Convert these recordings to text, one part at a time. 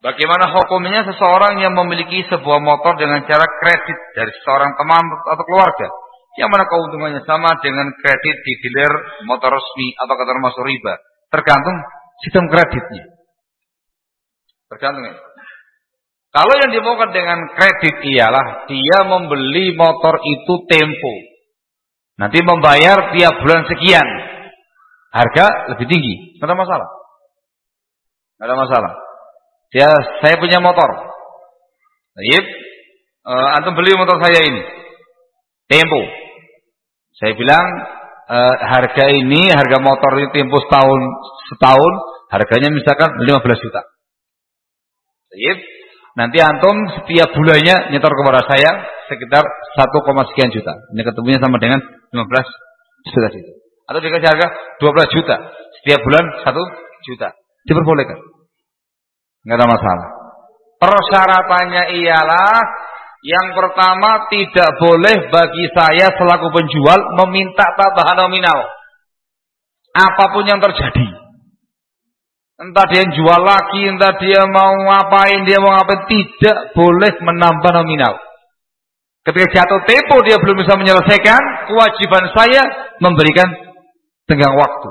Bagaimana hukumnya seseorang yang memiliki sebuah motor dengan cara kredit dari seorang teman atau keluarga? Yang mana keuntungannya sama dengan kredit di dealer motor resmi atau termasuk riba? Tergantung sistem kreditnya. Tergantung ya. Kalau yang dimaukan dengan kredit ialah dia membeli motor itu tempo. Nanti membayar tiap bulan sekian. Harga lebih tinggi. Tidak ada masalah. Tidak ada masalah. Saya punya motor. Baik. Antum beli motor saya ini. Tempo. Saya bilang harga motor ini tempo setahun, harganya misalkan 15 juta. Baik. Nanti antum setiap bulannya nyetor kepada saya sekitar 1, sekian juta. Ini ketemunya sama dengan 15 juta. Atau dikasih harga 12 juta. Setiap bulan 1 juta. Diperbolehkan. Enggak ada masalah. Persyaratannya ialah yang pertama tidak boleh bagi saya selaku penjual meminta tambahan nominal. Apapun yang terjadi. Entah dia jual lagi, entah dia mau ngapain, tidak boleh menambah nominal. Ketika jatuh tempo dia belum bisa menyelesaikan, kewajiban saya memberikan tenggang waktu.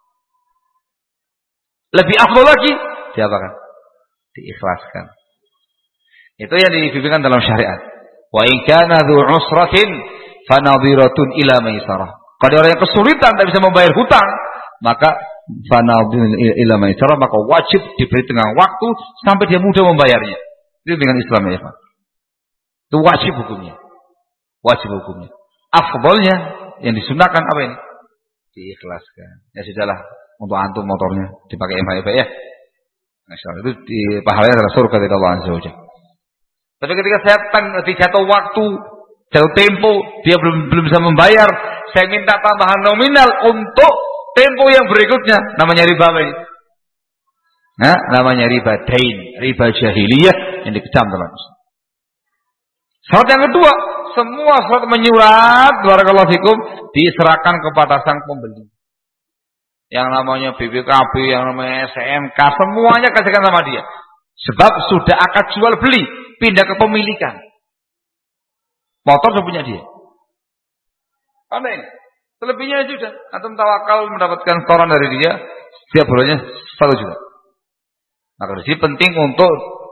Lebih afdal lagi, diapakan? Diikhlaskan. Itu yang dibimbingkan dalam syariat. Wa in kana dzu usratin fanadhiratun ila maisarah. Kalau orang yang kesulitan tidak bisa membayar hutang, maka fanadhiratun ila maisarah, maka wajib diberi tenggang waktu sampai dia mudah membayarnya. Itu dengan Islam ya, Pak. Itu wajib hukumnya. Wajib hukumnya. Afdalnya yang disunahkan apa ini? Diikhlaskan. Ya sudahlah, untuk antum motornya dipakai MHF ya. Masyaallah, itu pahalanya adalah surga dari Allah Azza wa Jalla. Tapi ketika saya jatuh waktu, jatuh tempo, dia belum bisa membayar, saya minta tambahan nominal untuk tempo yang berikutnya, namanya riba ini. Nah, namanya riba dain, riba jahiliyah yang dikecam dalam Islam. Syarat yang kedua, semua syarat menyurat, barakallahu fikum, diserahkan kepada sang pembeli. Yang namanya BPKB, yang namanya SMK, semuanya kasihkan sama dia. Sebab sudah akad jual beli, pindah kepemilikan. Motor sudah punya dia. Karena ini, selebihnya sudah. Antum tawakal mendapatkan setoran dari dia, setiap bulannya 1 juta. Maka di sini penting untuk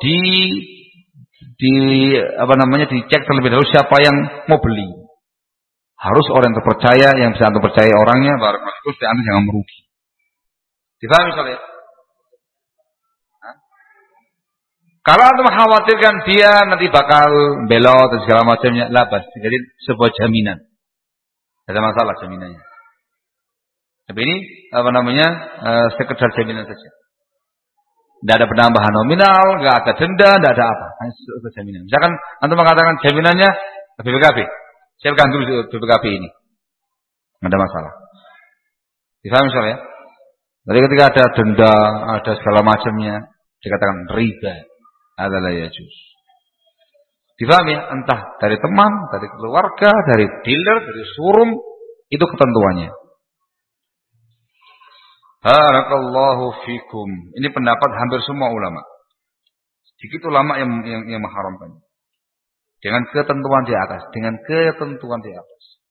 dicek terlebih dahulu siapa yang mau beli. Harus orang yang terpercaya, yang bisa antum percaya orangnya, barakallahu fikum, supaya antum jangan merugi. Difahami soalnya? Kalau antum khawatirkan dia nanti bakal belot dan segala macamnya, labas. Jadi sebuah jaminan. Tidak ada masalah jaminannya. Tapi ini sekedar jaminan saja. Tidak ada penambahan nominal, tidak ada denda, tidak ada apa. Hanya sekedar jaminan. Misalkan antum mengatakan jaminannya BPKB. Siapkan dulu BPKB ini. Tidak ada masalah. Difahami soalnya? Jadi ketika ada denda, ada segala macamnya, dikatakan riba. Adalah yajuz. Difahami ya? Entah dari teman, dari keluarga, dari dealer, dari showroom, itu ketentuannya. Barakallahu fikum. Ini pendapat hampir semua ulama. Sedikit ulama yang mengharamkannya. Dengan ketentuan di atas, dengan ketentuan di atas.